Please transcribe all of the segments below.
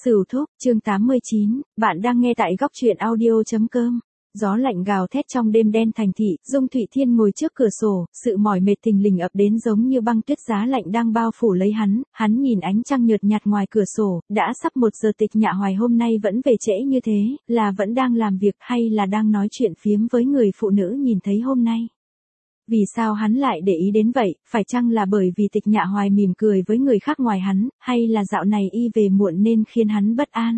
Sửu thúc, chương 89, bạn đang nghe tại góc truyện audio.com. Gió lạnh gào thét trong đêm đen thành thị, Dung Thụy Thiên ngồi trước cửa sổ, sự mỏi mệt thình lình ập đến giống như băng tuyết giá lạnh đang bao phủ lấy hắn nhìn ánh trăng nhợt nhạt ngoài cửa sổ, đã sắp 1 giờ Tịch Nhạ Hoài hôm nay vẫn về trễ như thế, là vẫn đang làm việc hay là đang nói chuyện phiếm với người phụ nữ nhìn thấy hôm nay. Vì sao hắn lại để ý đến vậy, phải chăng là bởi vì Tịch Nhạ Hoài mỉm cười với người khác ngoài hắn, hay là dạo này y về muộn nên khiến hắn bất an?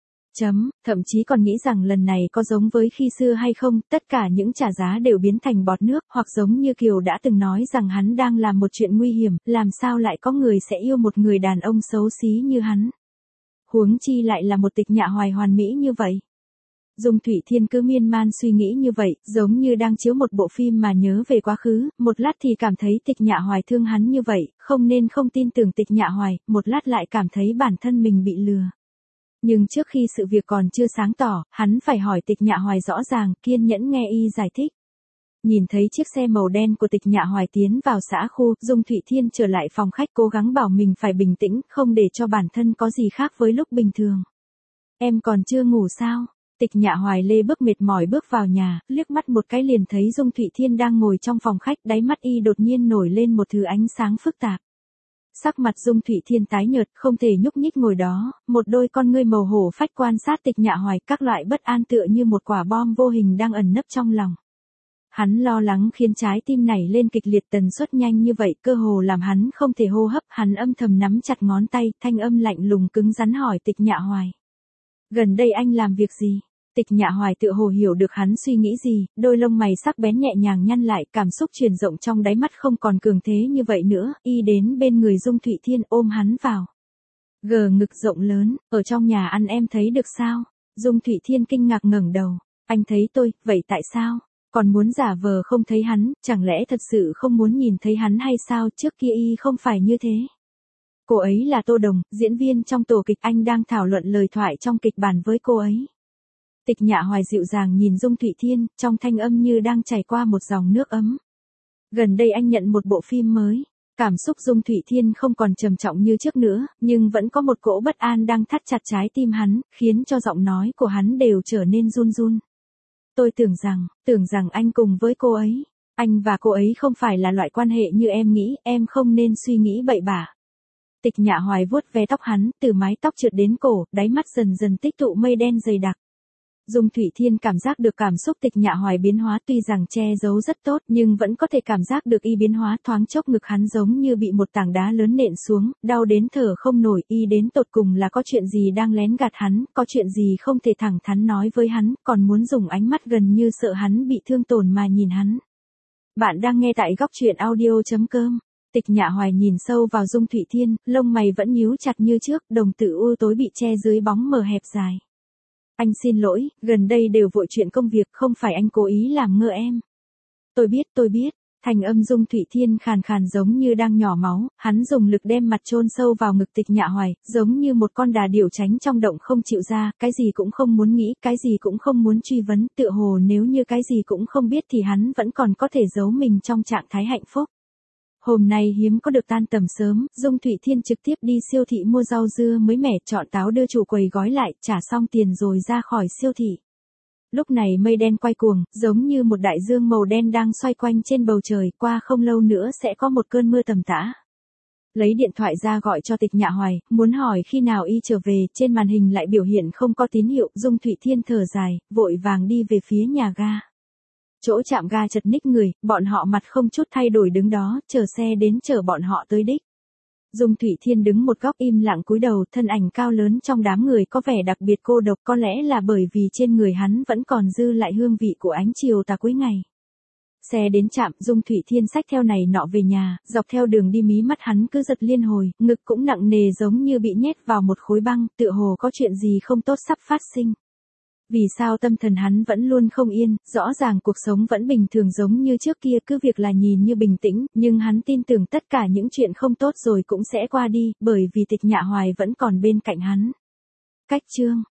Thậm chí còn nghĩ rằng lần này có giống với khi xưa hay không, tất cả những trả giá đều biến thành bọt nước, hoặc giống như Kiều đã từng nói rằng hắn đang làm một chuyện nguy hiểm, làm sao lại có người sẽ yêu một người đàn ông xấu xí như hắn? Huống chi lại là một Tịch Nhạ Hoài hoàn mỹ như vậy. Dung Thụy Thiên cứ miên man suy nghĩ như vậy, giống như đang chiếu một bộ phim mà nhớ về quá khứ, một lát thì cảm thấy Tịch Nhạ Hoài thương hắn như vậy, không nên không tin tưởng Tịch Nhạ Hoài, một lát lại cảm thấy bản thân mình bị lừa. Nhưng trước khi sự việc còn chưa sáng tỏ, hắn phải hỏi Tịch Nhạ Hoài rõ ràng, kiên nhẫn nghe y giải thích. Nhìn thấy chiếc xe màu đen của Tịch Nhạ Hoài tiến vào xã khu, Dung Thụy Thiên trở lại phòng khách cố gắng bảo mình phải bình tĩnh, không để cho bản thân có gì khác với lúc bình thường. Em còn chưa ngủ sao? Tịch Nhạ Hoài lê bước mệt mỏi bước vào nhà, liếc mắt một cái liền thấy Dung Thụy Thiên đang ngồi trong phòng khách, đáy mắt y đột nhiên nổi lên một thứ ánh sáng phức tạp. Sắc mặt Dung Thụy Thiên tái nhợt, không thể nhúc nhích ngồi đó, một đôi con ngươi màu hổ phách quan sát Tịch Nhạ Hoài, các loại bất an tựa như một quả bom vô hình đang ẩn nấp trong lòng. Hắn lo lắng khiến trái tim nảy lên kịch liệt, tần suất nhanh như vậy cơ hồ làm hắn không thể hô hấp, hắn âm thầm nắm chặt ngón tay, thanh âm lạnh lùng cứng rắn hỏi Tịch Nhạ Hoài. Gần đây anh làm việc gì? Tịch Nhạ Hoài tựa hồ hiểu được hắn suy nghĩ gì, đôi lông mày sắc bén nhẹ nhàng nhăn lại, cảm xúc truyền rộng trong đáy mắt không còn cường thế như vậy nữa, y đến bên người Dung Thụy Thiên ôm hắn vào. Gờ ngực rộng lớn, ở trong nhà ăn em thấy được sao? Dung Thụy Thiên kinh ngạc ngẩng đầu, anh thấy tôi, vậy tại sao? Còn muốn giả vờ không thấy hắn, chẳng lẽ thật sự không muốn nhìn thấy hắn hay sao? Trước kia y không phải như thế. Cô ấy là Tô Đồng, diễn viên trong tổ kịch, anh đang thảo luận lời thoại trong kịch bản với cô ấy. Tịch Nhạ Hoài dịu dàng nhìn Dung Thụy Thiên, trong thanh âm như đang chảy qua một dòng nước ấm. Gần đây anh nhận một bộ phim mới. Cảm xúc Dung Thụy Thiên không còn trầm trọng như trước nữa, nhưng vẫn có một cỗ bất an đang thắt chặt trái tim hắn, khiến cho giọng nói của hắn đều trở nên run run. Tôi tưởng rằng anh cùng với cô ấy. Anh và cô ấy không phải là loại quan hệ như em nghĩ, em không nên suy nghĩ bậy bạ. Tịch Nhạ Hoài vuốt ve tóc hắn, từ mái tóc trượt đến cổ, đáy mắt dần dần tích tụ mây đen dày đặc. Dung Thụy Thiên cảm giác được cảm xúc Tịch Nhạ Hoài biến hóa, tuy rằng che giấu rất tốt nhưng vẫn có thể cảm giác được y biến hóa, thoáng chốc ngực hắn giống như bị một tảng đá lớn nện xuống, đau đến thở không nổi, y đến tột cùng là có chuyện gì đang lén gạt hắn, có chuyện gì không thể thẳng thắn nói với hắn, còn muốn dùng ánh mắt gần như sợ hắn bị thương tổn mà nhìn hắn. Bạn đang nghe tại góc truyện audio.com. Tịch Nhạ Hoài nhìn sâu vào Dung Thụy Thiên, lông mày vẫn nhíu chặt như trước, đồng tử u tối bị che dưới bóng mờ hẹp dài. Anh xin lỗi, gần đây đều vội chuyện công việc, không phải anh cố ý làm ngơ em. Tôi biết, thành âm Dung Thụy Thiên khàn khàn giống như đang nhỏ máu, hắn dùng lực đem mặt chôn sâu vào ngực Tịch Nhạ Hoài, giống như một con đà điểu tránh trong động không chịu ra, cái gì cũng không muốn nghĩ, cái gì cũng không muốn truy vấn, tựa hồ nếu như cái gì cũng không biết thì hắn vẫn còn có thể giấu mình trong trạng thái hạnh phúc. Hôm nay hiếm có được tan tầm sớm, Dung Thụy Thiên trực tiếp đi siêu thị mua rau dưa mới mẻ, chọn táo đưa chủ quầy gói lại, trả xong tiền rồi ra khỏi siêu thị. Lúc này mây đen quay cuồng, giống như một đại dương màu đen đang xoay quanh trên bầu trời, qua không lâu nữa sẽ có một cơn mưa tầm tã. Lấy điện thoại ra gọi cho Tịch Nhạ Hoài, muốn hỏi khi nào y trở về, trên màn hình lại biểu hiện không có tín hiệu, Dung Thụy Thiên thở dài, vội vàng đi về phía nhà ga. Chỗ chạm ga chật ních người, bọn họ mặt không chút thay đổi đứng đó, chờ xe đến chở bọn họ tới đích. Dung Thụy Thiên đứng một góc im lặng cúi đầu, thân ảnh cao lớn trong đám người có vẻ đặc biệt cô độc, có lẽ là bởi vì trên người hắn vẫn còn dư lại hương vị của ánh chiều tà cuối ngày. Xe đến trạm, Dung Thụy Thiên xách theo này nọ về nhà, dọc theo đường đi mí mắt hắn cứ giật liên hồi, ngực cũng nặng nề giống như bị nhét vào một khối băng, tựa hồ có chuyện gì không tốt sắp phát sinh. Vì sao tâm thần hắn vẫn luôn không yên, rõ ràng cuộc sống vẫn bình thường giống như trước kia, cứ việc là nhìn như bình tĩnh, nhưng hắn tin tưởng tất cả những chuyện không tốt rồi cũng sẽ qua đi, bởi vì Tịch Nhạ Hoài vẫn còn bên cạnh hắn. Cách chương